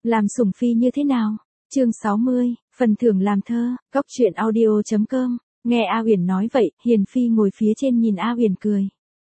Làm sủng phi như thế nào? Chương 60, phần thưởng làm thơ, góc truyện audio.com. Nghe A Uyển nói vậy, Hiền Phi ngồi phía trên nhìn A Uyển cười.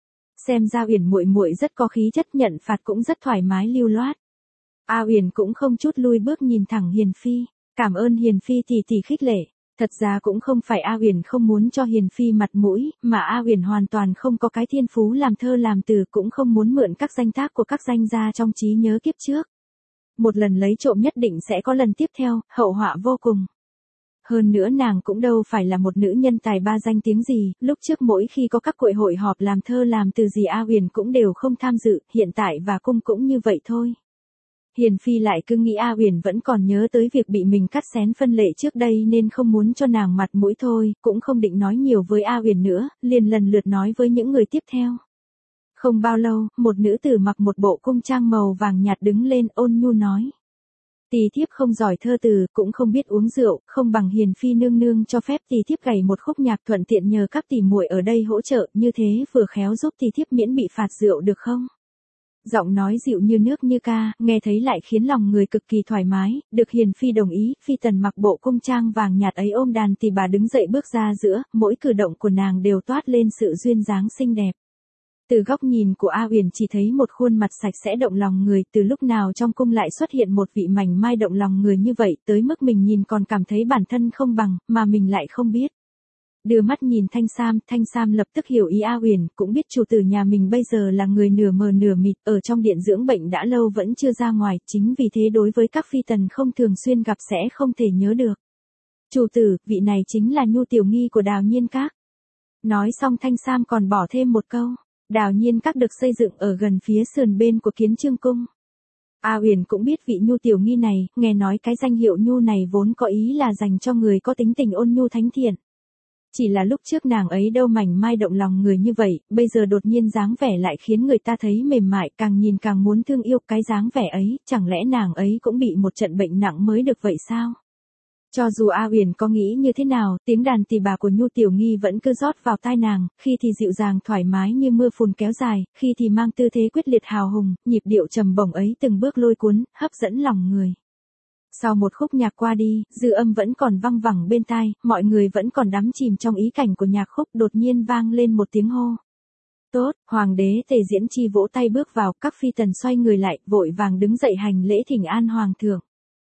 Xem ra Uyển muội muội rất có khí chất, nhận phạt cũng rất thoải mái lưu loát. A Uyển cũng không chút lui bước nhìn thẳng Hiền Phi, cảm ơn Hiền Phi tỷ tỷ khích lệ. Thật ra cũng không phải A Uyển không muốn cho Hiền Phi mặt mũi, mà A Uyển hoàn toàn không có cái thiên phú làm thơ làm từ, cũng không muốn mượn các danh tác của các danh gia trong trí nhớ kiếp trước. Một lần lấy trộm nhất định sẽ có lần tiếp theo, hậu họa vô cùng. Hơn nữa nàng cũng đâu phải là một nữ nhân tài ba danh tiếng gì, lúc trước mỗi khi có các hội họp làm thơ làm từ gì A Uyển cũng đều không tham dự, hiện tại và cung cũng như vậy thôi. Hiền Phi lại cứ nghĩ A Uyển vẫn còn nhớ tới việc bị mình cắt xén phân lệ trước đây nên không muốn cho nàng mặt mũi thôi, cũng không định nói nhiều với A Uyển nữa, liền lần lượt nói với những người tiếp theo. Không bao lâu, một nữ tử mặc một bộ cung trang màu vàng nhạt đứng lên ôn nhu nói. Tỳ thiếp không giỏi thơ từ, cũng không biết uống rượu, không bằng Hiền Phi nương nương cho phép tỳ thiếp gảy một khúc nhạc, thuận tiện nhờ các tỷ muội ở đây hỗ trợ, như thế vừa khéo giúp tỳ thiếp miễn bị phạt rượu được không? Giọng nói dịu như nước như ca, nghe thấy lại khiến lòng người cực kỳ thoải mái, được Hiền Phi đồng ý. Phi tần mặc bộ cung trang vàng nhạt ấy ôm đàn tỳ bà đứng dậy bước ra giữa, mỗi cử động của nàng đều toát lên sự duyên dáng xinh đẹp. Từ góc nhìn của A Uyển chỉ thấy một khuôn mặt sạch sẽ động lòng người, từ lúc nào trong cung lại xuất hiện một vị mảnh mai động lòng người như vậy, tới mức mình nhìn còn cảm thấy bản thân không bằng, mà mình lại không biết. Đưa mắt nhìn Thanh Sam lập tức hiểu ý A Uyển, cũng biết chủ tử nhà mình bây giờ là người nửa mờ nửa mịt, ở trong điện dưỡng bệnh đã lâu vẫn chưa ra ngoài, chính vì thế đối với các phi tần không thường xuyên gặp sẽ không thể nhớ được. Chủ tử, vị này chính là Nhu Tiểu Nghi của Đào Nhiên Các. Nói xong Thanh Sam còn bỏ thêm một câu. Đào Nhiên Các được xây dựng ở gần phía sườn bên của Kiến Chương Cung. A Uyển cũng biết vị Nhu Tiểu Nghi này, nghe nói cái danh hiệu Nhu này vốn có ý là dành cho người có tính tình ôn nhu thánh thiện. Chỉ là lúc trước nàng ấy đâu mảnh mai động lòng người như vậy, bây giờ đột nhiên dáng vẻ lại khiến người ta thấy mềm mại, càng nhìn càng muốn thương yêu. Cái dáng vẻ ấy, chẳng lẽ nàng ấy cũng bị một trận bệnh nặng mới được vậy sao? Cho dù A Uyển có nghĩ như thế nào, tiếng đàn tỳ bà của Nhu Tiểu Nghi vẫn cứ rót vào tai nàng, khi thì dịu dàng thoải mái như mưa phùn kéo dài, khi thì mang tư thế quyết liệt hào hùng, nhịp điệu trầm bổng ấy từng bước lôi cuốn, hấp dẫn lòng người. Sau một khúc nhạc qua đi, dư âm vẫn còn văng vẳng bên tai, mọi người vẫn còn đắm chìm trong ý cảnh của nhạc khúc, đột nhiên vang lên một tiếng hô. Tốt, Hoàng đế Tề Diễn Chi vỗ tay bước vào, các phi tần xoay người lại, vội vàng đứng dậy hành lễ thỉnh an Hoàng thượng.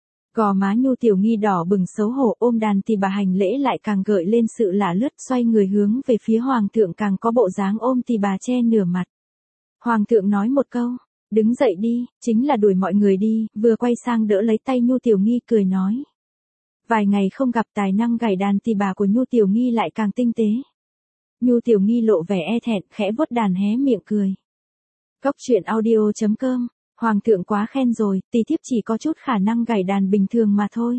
Gò má Nhu Tiểu Nghi đỏ bừng xấu hổ, ôm đàn tỳ bà hành lễ lại càng gợi lên sự lả lướt, xoay người hướng về phía Hoàng thượng càng có bộ dáng ôm tỳ bà che nửa mặt. Hoàng thượng nói một câu, đứng dậy đi, chính là đuổi mọi người đi, vừa quay sang đỡ lấy tay Nhu Tiểu Nghi cười nói. Vài ngày không gặp, tài năng gảy đàn tỳ bà của Nhu Tiểu Nghi lại càng tinh tế. Nhu Tiểu Nghi lộ vẻ e thẹn, khẽ vuốt đàn hé miệng cười. Góc truyện audio.com. Hoàng thượng quá khen rồi, tỳ thiếp chỉ có chút khả năng gảy đàn bình thường mà thôi.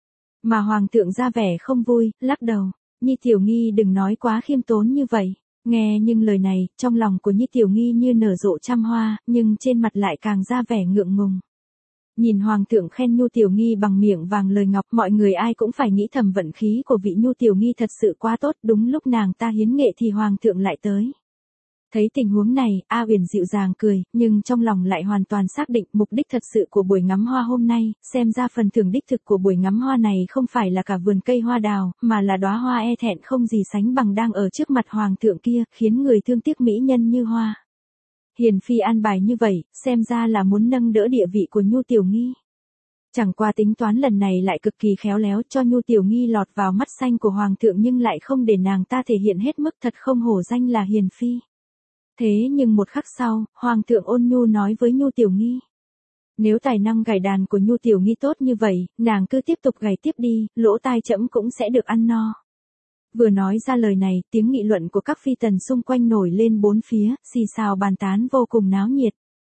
Mà Hoàng thượng ra vẻ không vui, lắc đầu. Nhi Tiểu Nghi đừng nói quá khiêm tốn như vậy. Nghe nhưng lời này, trong lòng của Nhi Tiểu Nghi như nở rộ trăm hoa, nhưng trên mặt lại càng ra vẻ ngượng ngùng. Nhìn Hoàng thượng khen Nhu Tiểu Nghi bằng miệng vàng lời ngọc, mọi người ai cũng phải nghĩ thầm vận khí của vị Nhu Tiểu Nghi thật sự quá tốt, đúng lúc nàng ta hiến nghệ thì Hoàng thượng lại tới. Thấy tình huống này, A Uyển dịu dàng cười, nhưng trong lòng lại hoàn toàn xác định mục đích thật sự của buổi ngắm hoa hôm nay, xem ra phần thưởng đích thực của buổi ngắm hoa này không phải là cả vườn cây hoa đào, mà là đóa hoa e thẹn không gì sánh bằng đang ở trước mặt Hoàng thượng kia, khiến người thương tiếc mỹ nhân như hoa. Hiền Phi an bài như vậy, xem ra là muốn nâng đỡ địa vị của Nhu Tiểu Nghi. Chẳng qua tính toán lần này lại cực kỳ khéo léo, cho Nhu Tiểu Nghi lọt vào mắt xanh của Hoàng thượng nhưng lại không để nàng ta thể hiện hết mức, thật không hổ danh là Hiền Phi. Thế nhưng một khắc sau, Hoàng thượng ôn nhu nói với Nhu Tiểu Nghi. Nếu tài năng gảy đàn của Nhu Tiểu Nghi tốt như vậy, nàng cứ tiếp tục gảy tiếp đi, lỗ tai trẫm cũng sẽ được ăn no. Vừa nói ra lời này, tiếng nghị luận của các phi tần xung quanh nổi lên bốn phía, xì xào bàn tán vô cùng náo nhiệt.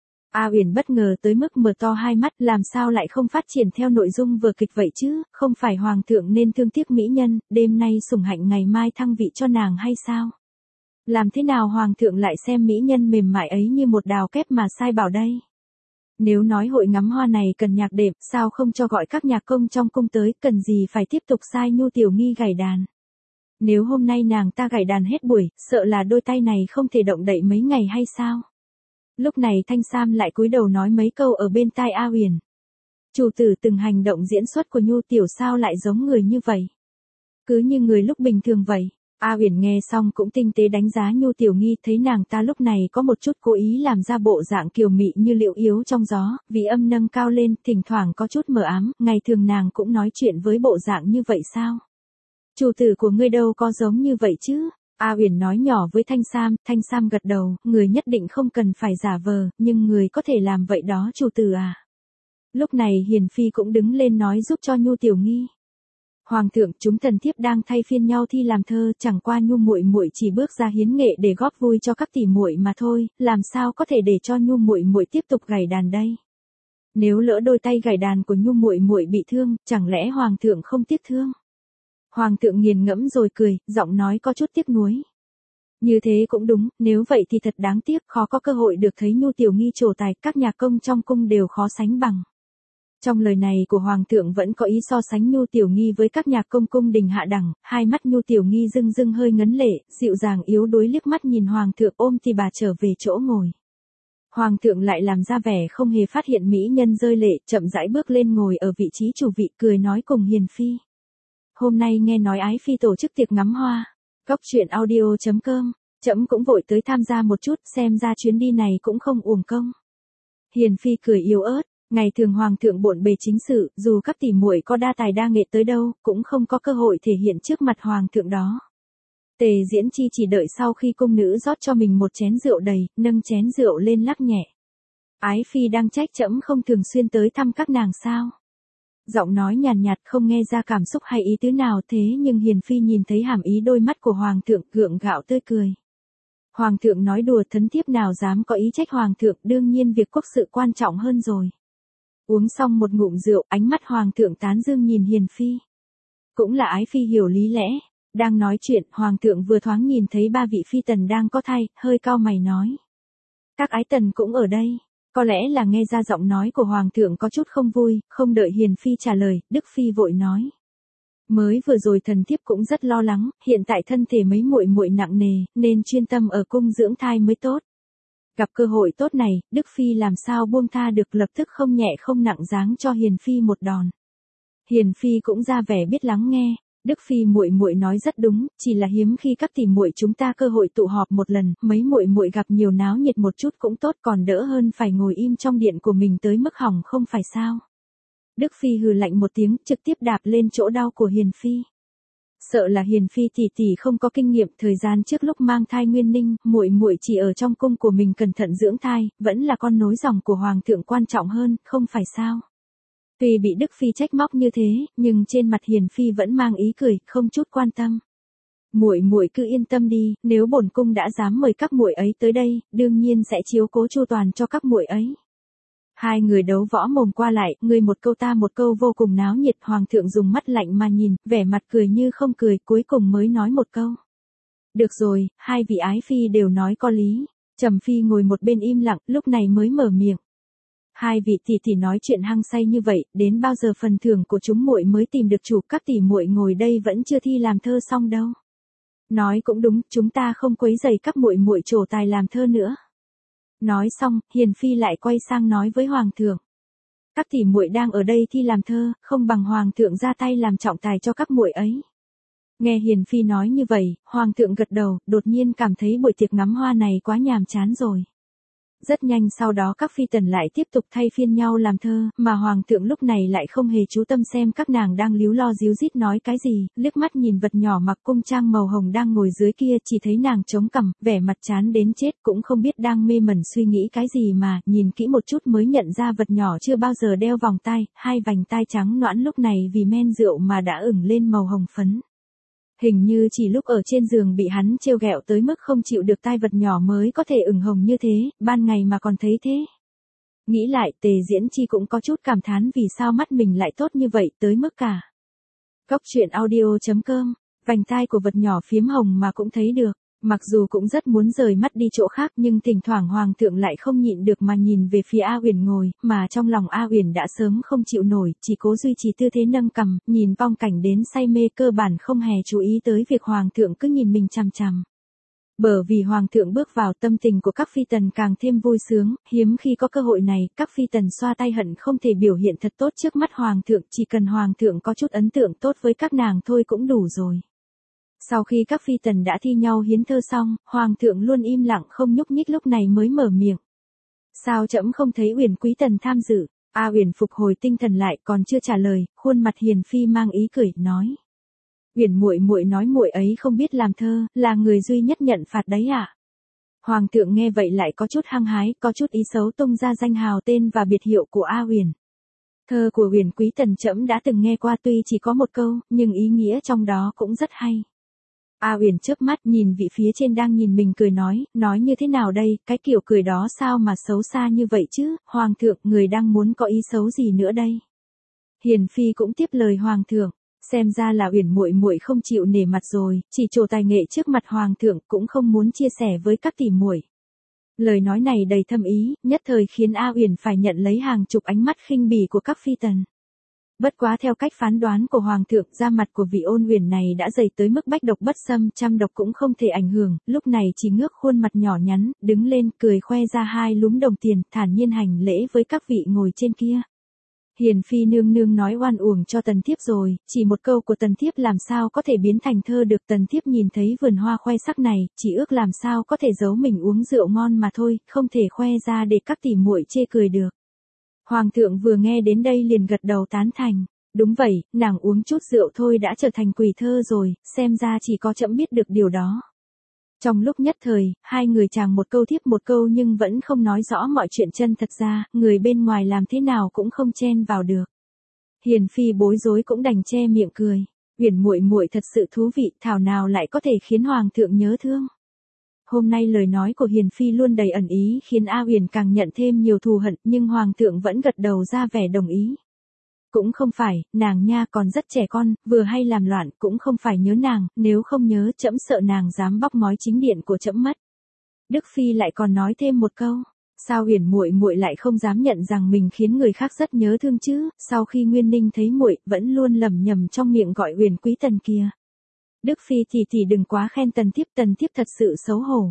A Uyển bất ngờ tới mức mở to hai mắt, làm sao lại không phát triển theo nội dung vừa kịch vậy chứ, không phải Hoàng thượng nên thương tiếc mỹ nhân, đêm nay sủng hạnh ngày mai thăng vị cho nàng hay sao? Làm thế nào Hoàng thượng lại xem mỹ nhân mềm mại ấy như một đào kép mà sai bảo đây? Nếu nói hội ngắm hoa này cần nhạc đệm, sao không cho gọi các nhạc công trong cung tới, cần gì phải tiếp tục sai Nhu Tiểu Nghi gảy đàn? Nếu hôm nay nàng ta gảy đàn hết buổi, sợ là đôi tay này không thể động đậy mấy ngày hay sao? Lúc này Thanh Sam lại cúi đầu nói mấy câu ở bên tai A Uyển. Chủ tử từng hành động diễn xuất của Nhu Tiểu sao lại giống người như vậy? Cứ như người lúc bình thường vậy. A Uyển nghe xong cũng tinh tế đánh giá Nhu Tiểu Nghi, thấy nàng ta lúc này có một chút cố ý làm ra bộ dạng kiều mị như liệu yếu trong gió, vị âm nâng cao lên, thỉnh thoảng có chút mờ ám, ngày thường nàng cũng nói chuyện với bộ dạng như vậy sao? Chủ tử của ngươi đâu có giống như vậy chứ? A Uyển nói nhỏ với Thanh Sam gật đầu, người nhất định không cần phải giả vờ, nhưng người có thể làm vậy đó chủ tử à? Lúc này Hiền Phi cũng đứng lên nói giúp cho Nhu Tiểu Nghi. Hoàng thượng, chúng thần thiếp đang thay phiên nhau thi làm thơ, chẳng qua Nhu muội muội chỉ bước ra hiến nghệ để góp vui cho các tỷ muội mà thôi, làm sao có thể để cho Nhu muội muội tiếp tục gảy đàn đây? Nếu lỡ đôi tay gảy đàn của Nhu muội muội bị thương, chẳng lẽ hoàng thượng không tiếc thương? Hoàng thượng nghiền ngẫm rồi cười, giọng nói có chút tiếc nuối. Như thế cũng đúng, nếu vậy thì thật đáng tiếc, khó có cơ hội được thấy Nhu Tiểu Nghi trổ tài, các nhạc công trong cung đều khó sánh bằng. Trong lời này của Hoàng thượng vẫn có ý so sánh Nhu Tiểu Nghi với các nhạc công cung đình hạ đẳng, hai mắt Nhu Tiểu Nghi rưng rưng hơi ngấn lệ, dịu dàng yếu đuối liếc mắt nhìn Hoàng thượng ôm thì bà trở về chỗ ngồi. Hoàng thượng lại làm ra vẻ không hề phát hiện mỹ nhân rơi lệ, chậm rãi bước lên ngồi ở vị trí chủ vị, cười nói cùng Hiền Phi. Hôm nay nghe nói Ái Phi tổ chức tiệc ngắm hoa. Góc truyện audio.com, trẫm cũng vội tới tham gia một chút, xem ra chuyến đi này cũng không uổng công. Hiền Phi cười yếu ớt, ngày thường hoàng thượng bộn bề chính sự, dù các tỷ muội có đa tài đa nghệ tới đâu, cũng không có cơ hội thể hiện trước mặt hoàng thượng đó. Tề Diễn Chi chỉ đợi sau khi cung nữ rót cho mình một chén rượu đầy, nâng chén rượu lên lắc nhẹ. Ái Phi đang trách trẫm không thường xuyên tới thăm các nàng sao? Giọng nói nhàn nhạt không nghe ra cảm xúc hay ý tứ nào, thế nhưng Hiền Phi nhìn thấy hàm ý đôi mắt của Hoàng thượng, gượng gạo tươi cười. Hoàng thượng nói đùa, thân thiếp nào dám có ý trách Hoàng thượng, đương nhiên việc quốc sự quan trọng hơn rồi. Uống xong một ngụm rượu, ánh mắt Hoàng thượng tán dương nhìn Hiền Phi. Cũng là Ái Phi hiểu lý lẽ. Đang nói chuyện, Hoàng thượng vừa thoáng nhìn thấy ba vị phi tần đang có thai, hơi cau mày nói. Các ái tần cũng ở đây. Có lẽ là nghe ra giọng nói của Hoàng thượng có chút không vui, không đợi Hiền Phi trả lời, Đức Phi vội nói. Mới vừa rồi thần thiếp cũng rất lo lắng, hiện tại thân thể mấy muội muội nặng nề, nên chuyên tâm ở cung dưỡng thai mới tốt. Gặp cơ hội tốt này, Đức Phi làm sao buông tha được, lập tức không nhẹ không nặng giáng cho Hiền Phi một đòn. Hiền Phi cũng ra vẻ biết lắng nghe. Đức Phi muội muội nói rất đúng, chỉ là hiếm khi các tỷ muội chúng ta cơ hội tụ họp một lần, mấy muội muội gặp nhiều náo nhiệt một chút cũng tốt, còn đỡ hơn phải ngồi im trong điện của mình tới mức hỏng không phải sao? Đức Phi hừ lạnh một tiếng, trực tiếp đạp lên chỗ đau của Hiền Phi. Sợ là Hiền Phi tỷ tỷ không có kinh nghiệm, thời gian trước lúc mang thai Nguyên Ninh, muội muội chỉ ở trong cung của mình cẩn thận dưỡng thai, vẫn là con nối dòng của hoàng thượng quan trọng hơn, không phải sao? Tuy bị Đức Phi trách móc như thế, nhưng trên mặt Hiền Phi vẫn mang ý cười, không chút quan tâm. Muội muội cứ yên tâm đi, nếu bổn cung đã dám mời các muội ấy tới đây, đương nhiên sẽ chiếu cố chu toàn cho các muội ấy. Hai người đấu võ mồm qua lại, người một câu ta một câu vô cùng náo nhiệt, hoàng thượng dùng mắt lạnh mà nhìn, vẻ mặt cười như không cười, cuối cùng mới nói một câu. Được rồi, hai vị ái phi đều nói có lý. Trầm Phi ngồi một bên im lặng, lúc này mới mở miệng. Hai vị tỷ tỷ nói chuyện hăng say như vậy, đến bao giờ phần thưởng của chúng muội mới tìm được chủ, các tỷ muội ngồi đây vẫn chưa thi làm thơ xong đâu. Nói cũng đúng, chúng ta không quấy rầy các muội muội trổ tài làm thơ nữa. Nói xong, Hiền Phi lại quay sang nói với hoàng thượng. Các tỷ muội đang ở đây thi làm thơ, không bằng hoàng thượng ra tay làm trọng tài cho các muội ấy. Nghe Hiền Phi nói như vậy, hoàng thượng gật đầu, đột nhiên cảm thấy buổi tiệc ngắm hoa này quá nhàm chán rồi. Rất nhanh sau đó các phi tần lại tiếp tục thay phiên nhau làm thơ, mà hoàng thượng lúc này lại không hề chú tâm xem các nàng đang líu lo díu dít nói cái gì, liếc mắt nhìn vật nhỏ mặc cung trang màu hồng đang ngồi dưới kia, chỉ thấy nàng chống cằm, vẻ mặt chán đến chết, cũng không biết đang mê mẩn suy nghĩ cái gì mà, nhìn kỹ một chút mới nhận ra vật nhỏ chưa bao giờ đeo vòng tai, hai vành tai trắng nõn lúc này vì men rượu mà đã ửng lên màu hồng phấn. Hình như chỉ lúc ở trên giường bị hắn trêu ghẹo tới mức không chịu được, tai vật nhỏ mới có thể ửng hồng như thế, ban ngày mà còn thấy thế. Nghĩ lại, Tề Diễn Chi cũng có chút cảm thán vì sao mắt mình lại tốt như vậy, tới mức cả. Góc truyện audio.com, vành tai của vật nhỏ phiếm hồng mà cũng thấy được. Mặc dù cũng rất muốn rời mắt đi chỗ khác nhưng thỉnh thoảng hoàng thượng lại không nhịn được mà nhìn về phía A Uyển ngồi, mà trong lòng A Uyển đã sớm không chịu nổi, chỉ cố duy trì tư thế nâng cằm, nhìn phong cảnh đến say mê, cơ bản không hề chú ý tới việc hoàng thượng cứ nhìn mình chằm chằm. Bởi vì hoàng thượng bước vào, tâm tình của các phi tần càng thêm vui sướng, hiếm khi có cơ hội này, các phi tần xoa tay hận không thể biểu hiện thật tốt trước mắt hoàng thượng, chỉ cần hoàng thượng có chút ấn tượng tốt với các nàng thôi cũng đủ rồi. Sau khi các phi tần đã thi nhau hiến thơ xong, hoàng thượng luôn im lặng không nhúc nhích, lúc này mới mở miệng. Sao trẫm không thấy Uyển quý tần tham dự? A Uyển phục hồi tinh thần lại, còn chưa trả lời, khuôn mặt hiền phi mang ý cười, nói: Uyển muội muội nói muội ấy không biết làm thơ, là người duy nhất nhận phạt đấy ạ. Hoàng thượng nghe vậy lại có chút hăng hái, có chút ý xấu, tung ra danh hào tên và biệt hiệu của A Uyển. Thơ của Uyển quý tần trẫm đã từng nghe qua, tuy chỉ có một câu, nhưng ý nghĩa trong đó cũng rất hay. A Uyển chớp mắt nhìn vị phía trên đang nhìn mình cười nói như thế nào đây, cái kiểu cười đó sao mà xấu xa như vậy chứ, hoàng thượng, người đang muốn có ý xấu gì nữa đây? Hiền phi cũng tiếp lời hoàng thượng, xem ra là Uyển muội muội không chịu nể mặt rồi, chỉ trổ tài nghệ trước mặt hoàng thượng, cũng không muốn chia sẻ với các tỷ muội. Lời nói này đầy thâm ý, nhất thời khiến A Uyển phải nhận lấy hàng chục ánh mắt khinh bỉ của các phi tần. Bất quá theo cách phán đoán của hoàng thượng, da mặt của vị Ôn Uyển này đã dày tới mức bách độc bất xâm, trăm độc cũng không thể ảnh hưởng, lúc này chỉ ngước khuôn mặt nhỏ nhắn, đứng lên, cười khoe ra hai lúm đồng tiền, thản nhiên hành lễ với các vị ngồi trên kia. Hiền phi nương nương nói oan uổng cho tần thiếp rồi, chỉ một câu của tần thiếp làm sao có thể biến thành thơ được. Tần thiếp nhìn thấy vườn hoa khoe sắc này, chỉ ước làm sao có thể giấu mình uống rượu ngon mà thôi, không thể khoe ra để các tỷ muội chê cười được. Hoàng thượng vừa nghe đến đây liền gật đầu tán thành. Đúng vậy, nàng uống chút rượu thôi đã trở thành quỷ thơ rồi, xem ra chỉ có trẫm biết được điều đó. Trong lúc nhất thời, hai người chàng một câu thiếp một câu nhưng vẫn không nói rõ mọi chuyện, chân thật ra, người bên ngoài làm thế nào cũng không chen vào được. Hiền phi bối rối cũng đành che miệng cười. Uyển muội muội thật sự thú vị, thảo nào lại có thể khiến hoàng thượng nhớ thương. Hôm nay lời nói của Hiền phi luôn đầy ẩn ý, khiến A Uyển càng nhận thêm nhiều thù hận, nhưng hoàng thượng vẫn gật đầu ra vẻ đồng ý. Cũng không phải, nàng nha còn rất trẻ con, vừa hay làm loạn, cũng không phải nhớ nàng, nếu không nhớ trẫm sợ nàng dám bóc mói chính điện của trẫm mất. Đức phi lại còn nói thêm một câu, sao Uyển muội muội lại không dám nhận rằng mình khiến người khác rất nhớ thương chứ? Sau khi Nguyên Ninh thấy muội, vẫn luôn lẩm nhẩm trong miệng gọi Uyển quý tần kia. Đức phi thì đừng quá khen tần thiếp thật sự xấu hổ.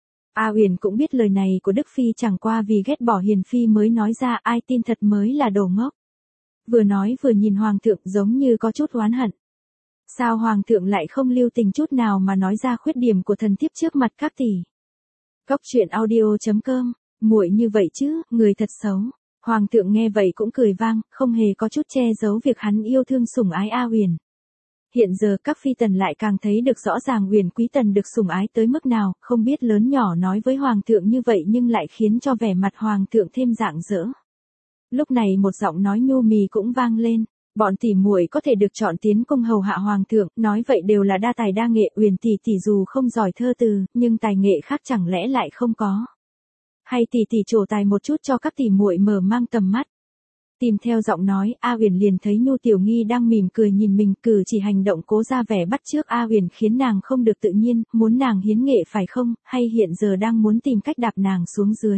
A Uyển cũng biết lời này của Đức phi chẳng qua vì ghét bỏ Hiền phi mới nói ra, ai tin thật mới là đồ ngốc. Vừa nói vừa nhìn hoàng thượng giống như có chút oán hận. Sao hoàng thượng lại không lưu tình chút nào mà nói ra khuyết điểm của thần thiếp trước mặt các tỷ. Góc truyện audio.com, muội như vậy chứ, người thật xấu. Hoàng thượng nghe vậy cũng cười vang, không hề có chút che giấu việc hắn yêu thương sủng ái A Uyển. Hiện giờ các phi tần lại càng thấy được rõ ràng Uyển quý tần được sủng ái tới mức nào, không biết lớn nhỏ nói với hoàng thượng như vậy nhưng lại khiến cho vẻ mặt hoàng thượng thêm rạng rỡ. Lúc này một giọng nói nhu mì cũng vang lên, bọn tỷ muội có thể được chọn tiến cung hầu hạ hoàng thượng, nói vậy đều là đa tài đa nghệ. Uyển tỷ dù không giỏi thơ từ, nhưng tài nghệ khác chẳng lẽ lại không có. Hay tỷ trổ tài một chút cho các tỷ muội mở mang tầm mắt. Tìm theo giọng nói, A Uyển liền thấy Nhu Tiểu Nghi đang mỉm cười nhìn mình, cử chỉ hành động cố ra vẻ bắt chước A Uyển khiến nàng không được tự nhiên, muốn nàng hiến nghệ phải không, hay hiện giờ đang muốn tìm cách đạp nàng xuống dưới.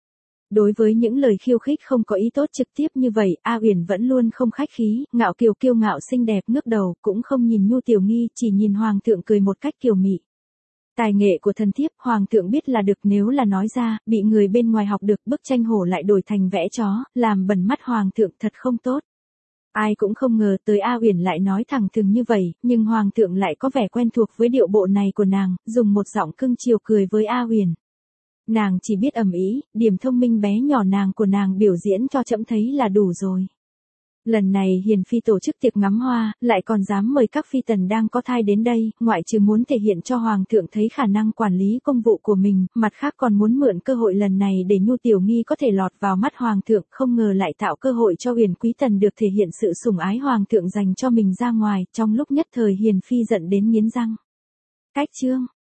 Đối với những lời khiêu khích không có ý tốt trực tiếp như vậy, A Uyển vẫn luôn không khách khí, ngạo kiều kiêu ngạo xinh đẹp ngước đầu, cũng không nhìn Nhu Tiểu Nghi, chỉ nhìn hoàng thượng cười một cách kiều mị. Tài nghệ của thần thiếp, hoàng thượng biết là được, nếu là nói ra, bị người bên ngoài học được, bức tranh hổ lại đổi thành vẽ chó, làm bẩn mắt hoàng thượng thật không tốt. Ai cũng không ngờ tới A Uyển lại nói thẳng thừng như vậy, nhưng hoàng thượng lại có vẻ quen thuộc với điệu bộ này của nàng, dùng một giọng cưng chiều cười với A Uyển. Nàng chỉ biết ầm ĩ, điểm thông minh bé nhỏ nàng của nàng biểu diễn cho trẫm thấy là đủ rồi. Lần này Hiền phi tổ chức tiệc ngắm hoa, lại còn dám mời các phi tần đang có thai đến đây, ngoại trừ muốn thể hiện cho hoàng thượng thấy khả năng quản lý công vụ của mình, mặt khác còn muốn mượn cơ hội lần này để Nhu Tiểu Nghi có thể lọt vào mắt hoàng thượng, không ngờ lại tạo cơ hội cho Uyển quý tần được thể hiện sự sủng ái hoàng thượng dành cho mình ra ngoài, trong lúc nhất thời Hiền phi giận đến nghiến răng. Cách chương